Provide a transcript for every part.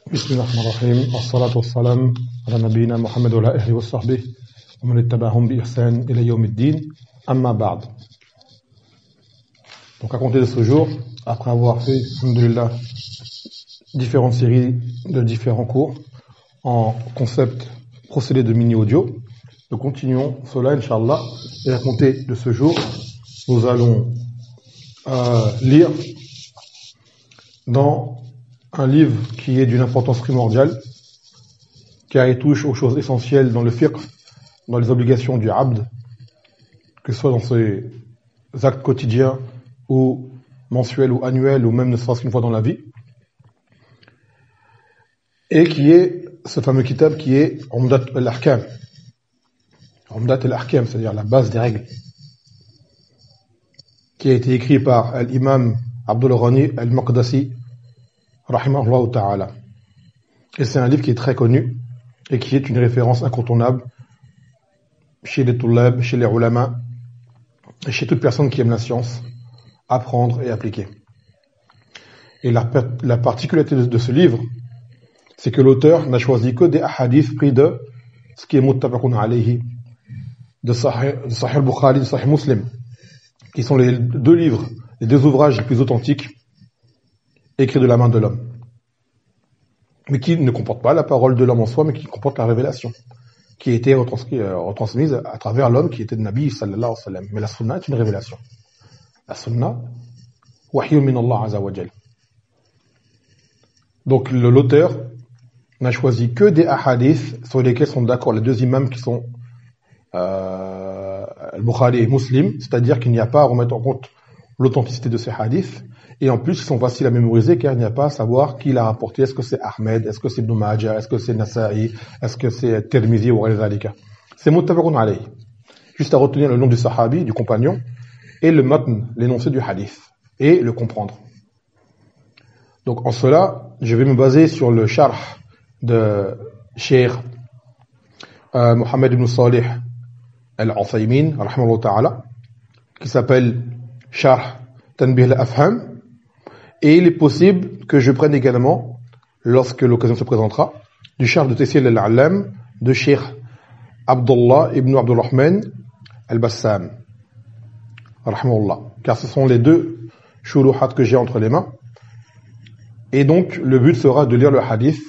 بسم الله الرحمن الرحيم والصلاة والسلام على نبينا محمد وعلى آله وصحبه ومن اتبعهم بإحسان إلى يوم الدين أما بعد. Donc à compter de ce jour, après avoir fait, alhamdulillah, différentes séries de différents cours en concept procédé de mini-audio, nous continuons cela, Inch'Allah, et à compter de ce jour, nous allons lire dans un livre qui est d'une importance primordiale, car il touche aux choses essentielles dans le fiqh, dans les obligations du abd, que ce soit dans ses actes quotidiens ou mensuels ou annuels ou même ne serait-ce qu'une fois dans la vie, et qui est ce fameux kitab qui est Umdat al-Ahkam. Umdat al-Ahkam, c'est-à-dire la base des règles, qui a été écrit par l'imam Abdul Ghani al-Maqdisi rahimahullah ta'ala. Et c'est un livre qui est très connu et qui est une référence incontournable chez les tullab, chez les ulama et chez toute personne qui aime la science, apprendre et appliquer. Et la particularité de ce livre, c'est que l'auteur n'a choisi que des hadiths pris de ce qui est muttafaqun alayhi, de Sahih al-Bukhari, de Sahih Muslim, qui sont les deux livres, les deux ouvrages les plus authentiques écrits de la main de l'homme, mais qui ne comportent pas la parole de l'homme en soi, mais qui comportent la révélation, qui a été retransmise à travers l'homme qui était le Nabi sallallahu alayhi wa sallam. Mais la sunna est une révélation. La sunna, wahyun min Allah azza wa jal. Donc l'auteur n'a choisi que des ahadiths sur lesquels sont d'accord les deux imams qui sont Al-Bukhari et Muslim, c'est-à-dire qu'il n'y a pas à remettre en compte l'authenticité de ces hadiths, et en plus ils sont faciles à mémoriser car il n'y a pas à savoir qui l'a rapporté, est-ce que c'est Ahmed, est-ce que c'est Ibn Majah, est-ce que c'est Nasa'i, est-ce que c'est Tirmizi ou Ghazalika. C'est muttafaqun alayhi. Juste à retenir le nom du sahabi, du compagnon, et le matn, l'énoncé du hadith, et le comprendre. Donc en cela, je vais me baser sur le sharh de Cheikh Mohammed ibn Salih al-Uthaymin, rahimahullah ta'ala, qui s'appelle Sharh Tanbih al-Afham, et il est possible que je prenne également, lorsque l'occasion se présentera, du sharh de Taysir al-A'lam de Cheikh Abdullah ibn Abdurrahman al-Bassam, rahimahullah, car ce sont les deux shuruhat que j'ai entre les mains. Et donc le but sera de lire le hadith,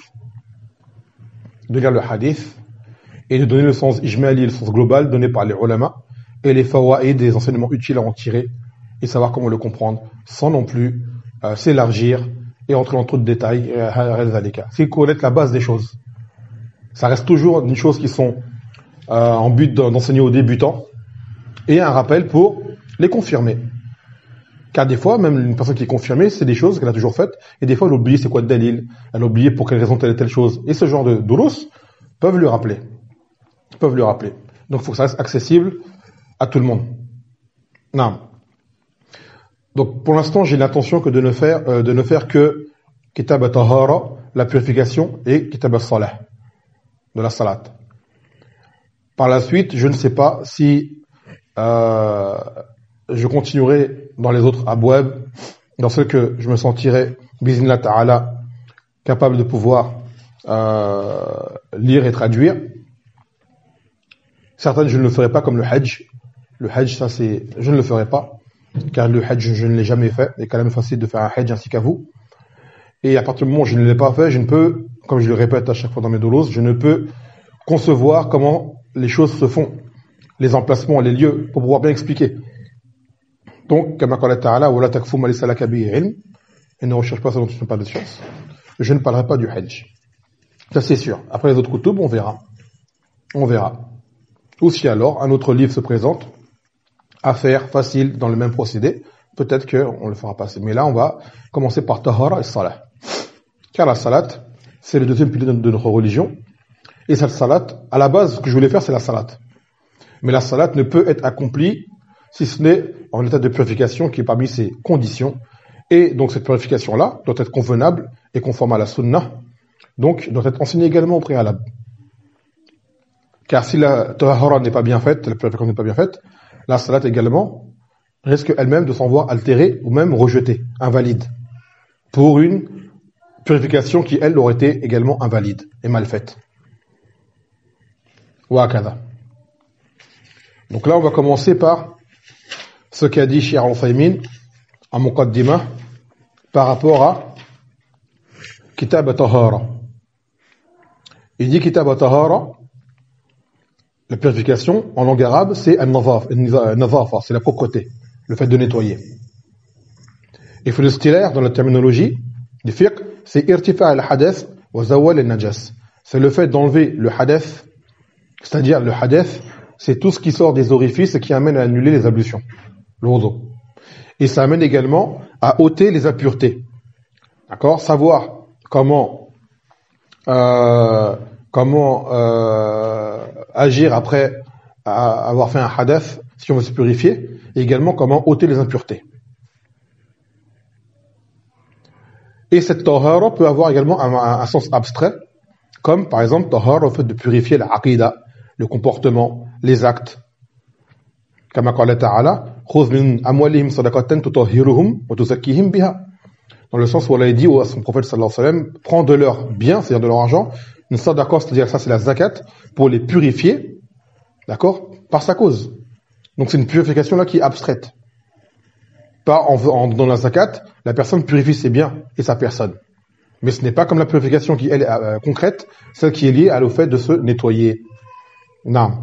et de donner le sens ijmali, le sens global donné par les ulama, et les fawaïd, des enseignements utiles à en tirer, et savoir comment le comprendre, sans non plus s'élargir et entrer dans trop de détails. C'est connaître la base des choses. Ça reste toujours des choses qui sont en but d'enseigner aux débutants, et un rappel pour les confirmer. Car des fois, même une personne qui est confirmée, c'est des choses qu'elle a toujours faites, et des fois elle oublie c'est quoi le dalil, elle a oublié pour quelle raison telle et telle chose, et ce genre de durus peuvent lui rappeler. Donc il faut que ça reste accessible à tout le monde. Non. Donc pour l'instant, j'ai l'intention que de ne faire que Kitab al-Tahara, la purification, et Kitab al-Salah, de la salat. Par la suite, je ne sais pas si je continuerai dans les autres abwab, dans ceux que je me sentirai, biznillah ta'ala, capable de pouvoir lire et traduire. Certaines, je ne le ferai pas, comme le Hajj. Le Hajj, je ne le ferai pas, car le Hajj, je ne l'ai jamais fait. Il est quand même facile de faire un Hajj ainsi qu'à vous. Et à partir du moment où je ne l'ai pas fait, je ne peux, comme je le répète à chaque fois dans mes doulos, je ne peux concevoir comment les choses se font, les emplacements, les lieux, pour pouvoir bien expliquer. Donc, comme qala ta'ala, wa la takfu ma laysa laka bihi ilm, et ne recherche pas ce dont tu n'as pas de science. Je ne parlerai pas du Hajj. Ça, c'est sûr. Après les autres kutub, on verra. Ou si alors, un autre livre se présente, à faire, facile, dans le même procédé, peut-être qu'on le fera passer. Mais là, on va commencer par Tahara et Salah. Car la Salat, c'est le deuxième pilier de notre religion. Et cette Salat, à la base, ce que je voulais faire, c'est la Salat. Mais la Salat ne peut être accomplie si ce n'est en état de purification qui est parmi ses conditions. Et donc cette purification-là doit être convenable et conforme à la Sunnah. Donc, doit être enseignée également au préalable. Car si la Tahara n'est pas bien faite, la purification n'est pas bien faite, la Salat également risque elle-même de s'en voir altérée ou même rejetée, invalide, pour une purification qui, elle, aurait été également invalide et mal faite. Wa'akada. Donc là, on va commencer par ce qu'a dit Cheikh Al-Uthaymin en Muqaddimah par rapport à Kitab al-Tahara. Il dit Kitab al-Tahara, la purification en langue arabe, c'est al-nazafa, c'est la propreté, le fait de nettoyer. Et pour le stylaire, dans la terminologie du fiqh, c'est irtifa al-hadath wa zawal al-najas. C'est le fait d'enlever le hadath, c'est-à-dire le hadath, c'est tout ce qui sort des orifices et qui amène à annuler les ablutions, le wudu. Et ça amène également à ôter les impuretés. D'accord? Savoir comment agir après avoir fait un hadath, si on veut se purifier, et également comment ôter les impuretés. Et cette tahara peut avoir également un sens abstrait, comme par exemple tahara au fait de purifier la aqida, le comportement, les actes. Kama qala ta'ala, khudh min amwalihim sadaqatan tutahhiruhum wa tuzakkihim biha. Dans le sens où Allah a dit à son prophète sallallahu alayhi wa sallam, prends de leur bien, c'est-à-dire de leur argent, une sadaqa, c'est-à-dire ça c'est la zakat, pour les purifier, d'accord, par sa cause. Donc c'est une purification là qui est abstraite. Pas dans la zakat, la personne purifie ses biens et sa personne. Mais ce n'est pas comme la purification qui elle est concrète, celle qui est liée au fait de se nettoyer. Non.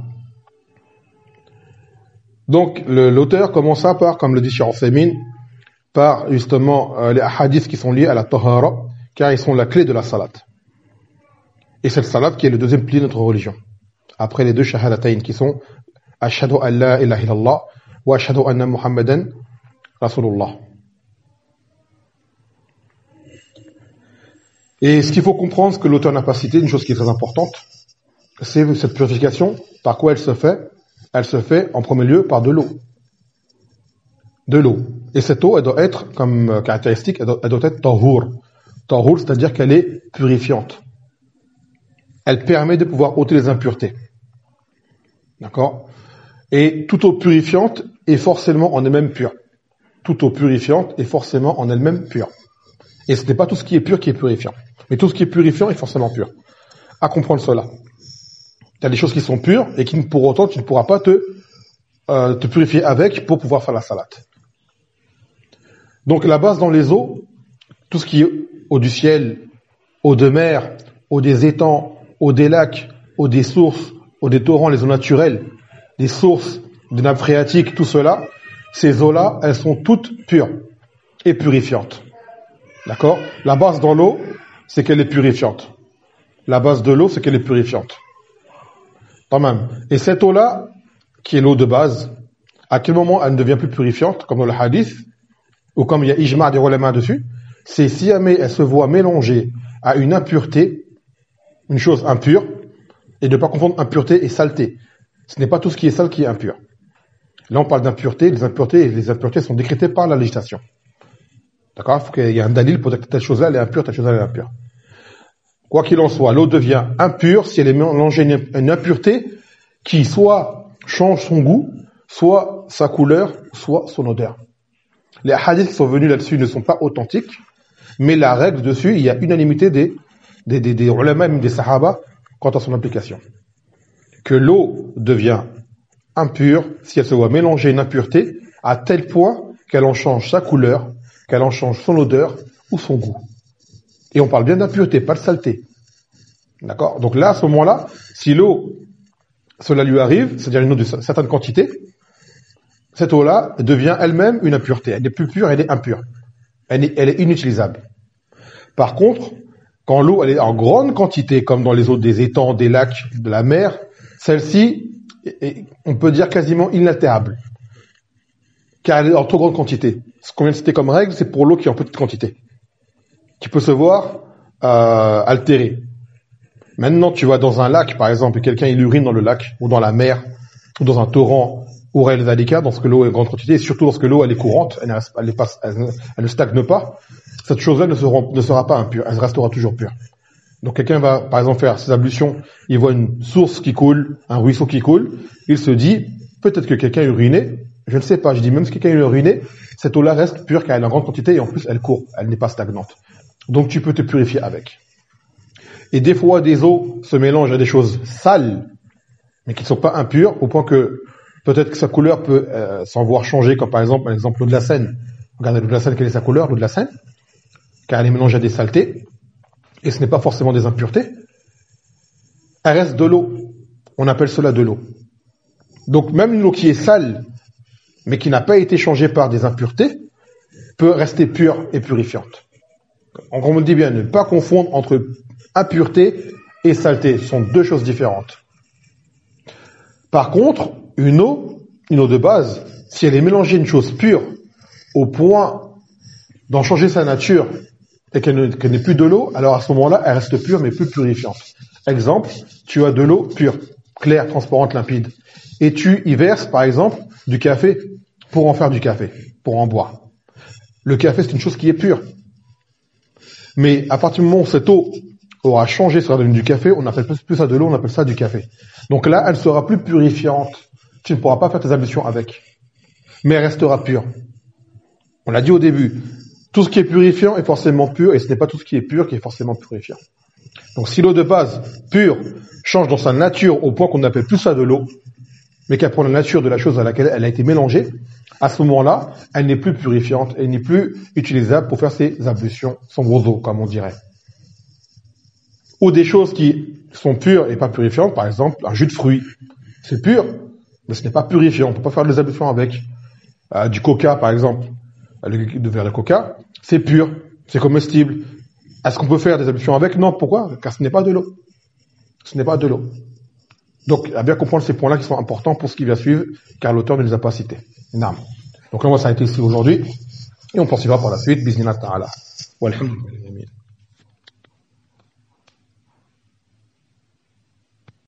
Donc l'auteur commença par, comme le dit Cheikh Uthaymin, par justement les hadiths qui sont liés à la tahara, car ils sont la clé de la salat. Et c'est le salat qui est le deuxième pilier de notre religion. Après les deux shahadatayn qui sont ashhadu an la ilaha illallah wa ashhadu anna muhammadan rasulullah. Et ce qu'il faut comprendre, ce que l'auteur n'a pas cité, une chose qui est très importante, c'est cette purification, par quoi elle se fait? Elle se fait en premier lieu par de l'eau. De l'eau. Et cette eau, elle doit être, comme caractéristique, elle doit être tahur. Tahur, c'est-à-dire qu'elle est purifiante. Elle permet de pouvoir ôter les impuretés. D'accord? Et toute eau purifiante est forcément en elle-même pure. Toute eau purifiante est forcément en elle-même pure. Et ce n'est pas tout ce qui est pur qui est purifiant. Mais tout ce qui est purifiant est forcément pur. À comprendre cela. Il y a des choses qui sont pures et qui, pour autant, tu ne pourras pas te purifier avec pour pouvoir faire la salat. Donc la base dans les eaux, tout ce qui est eau du ciel, eau de mer, eau des étangs, eau des lacs, eau des sources, eau des torrents, les eaux naturelles, des sources, des nappes phréatiques, tout cela, ces eaux-là, elles sont toutes pures et purifiantes. D'accord? La base dans l'eau, c'est qu'elle est purifiante. La base de l'eau, c'est qu'elle est purifiante. Quand même. Et cette eau-là, qui est l'eau de base, à quel moment elle ne devient plus purifiante, comme dans le hadith, ou comme il y a ijma' des ulama dessus, c'est si elle se voit mélangée à une impureté, une chose impure, et de ne pas confondre impureté et saleté. Ce n'est pas tout ce qui est sale qui est impur. Là, on parle d'impureté, les impuretés sont décrétées par la législation. D'accord? Il faut qu'il y ait un dalil pour dire que telle chose-là, elle est impure, telle chose-là, elle est impure. Quoi qu'il en soit, l'eau devient impure si elle est mélangée à une impureté qui soit change son goût, soit sa couleur, soit son odeur. Les hadiths qui sont venus là-dessus ne sont pas authentiques, mais la règle dessus, il y a unanimité des ulama, même des sahaba, quant à son application. Que l'eau devient impure si elle se voit mélanger une impureté à tel point qu'elle en change sa couleur, qu'elle en change son odeur ou son goût. Et on parle bien d'impureté, pas de saleté. D'accord? Donc là, à ce moment-là, si l'eau, cela lui arrive, c'est-à-dire une eau de certaine quantité, cette eau-là devient elle-même une impureté. Elle n'est plus pure, elle est impure. Elle est inutilisable. Par contre, quand l'eau elle est en grande quantité, comme dans les eaux des étangs, des lacs, de la mer, celle-ci, on peut dire quasiment inaltérable. Car elle est en trop grande quantité. Ce qu'on vient de citer comme règle, c'est pour l'eau qui est en petite quantité, qui peut se voir altérée. Maintenant, tu vas dans un lac, par exemple, et quelqu'un il urine dans le lac, ou dans la mer, ou dans un torrent, ou réel d'Alika, dans ce que l'eau est en grande quantité, et surtout lorsque l'eau elle est courante, elle ne stagne pas, cette chose-là ne sera pas impure, elle restera toujours pure. Donc quelqu'un va, par exemple, faire ses ablutions, il voit une source qui coule, un ruisseau qui coule, il se dit, peut-être que quelqu'un a uriné, je ne sais pas, je dis même si quelqu'un a uriné, cette eau-là reste pure car elle est en grande quantité et en plus elle court, elle n'est pas stagnante. Donc tu peux te purifier avec. Et des fois, des eaux se mélangent à des choses sales, mais qui ne sont pas impures, au point que peut-être que sa couleur peut s'en voir changer, comme par exemple l'eau de la Seine. Regardez l'eau de la Seine, quelle est sa couleur, l'eau de la Seine? Car elle est mélangée à des saletés, et ce n'est pas forcément des impuretés. Elle reste de l'eau. On appelle cela de l'eau. Donc même une eau qui est sale, mais qui n'a pas été changée par des impuretés, peut rester pure et purifiante. On me dit bien, ne pas confondre entre impureté et saleté. Ce sont deux choses différentes. Par contre, une eau de base, si elle est mélangée à une chose pure, au point d'en changer sa nature, et qu'elle n'est plus de l'eau, alors à ce moment-là, elle reste pure, mais plus purifiante. Exemple, tu as de l'eau pure, claire, transparente, limpide, et tu y verses, par exemple, du café pour en faire du café, pour en boire. Le café, c'est une chose qui est pure. Mais à partir du moment où cette eau aura changé, sera devenue du café, on n'appelle plus ça de l'eau, on appelle ça du café. Donc là, elle sera plus purifiante. Tu ne pourras pas faire tes ablutions avec. Mais elle restera pure. On l'a dit au début, tout ce qui est purifiant est forcément pur, et ce n'est pas tout ce qui est pur qui est forcément purifiant. Donc si l'eau de base, pure, change dans sa nature au point qu'on n'appelle plus ça de l'eau, mais qu'elle prend la nature de la chose à laquelle elle a été mélangée, à ce moment-là, elle n'est plus purifiante, elle n'est plus utilisable pour faire ses ablutions, son wudu, comme on dirait. Ou des choses qui sont pures et pas purifiantes, par exemple, un jus de fruits. C'est pur, mais ce n'est pas purifiant, on ne peut pas faire des ablutions avec. Du coca, par exemple, le verre de coca, c'est pur, c'est comestible. Est-ce qu'on peut faire des ablutions avec? Non, pourquoi? Car ce n'est pas de l'eau. Ce n'est pas de l'eau. Donc, à bien comprendre ces points-là qui sont importants pour ce qui va suivre, car l'auteur ne les a pas cités. Non. Donc là, on va s'arrêter ici aujourd'hui, et on poursuivra par la suite, bismillah ta'ala. Walhamdulillah.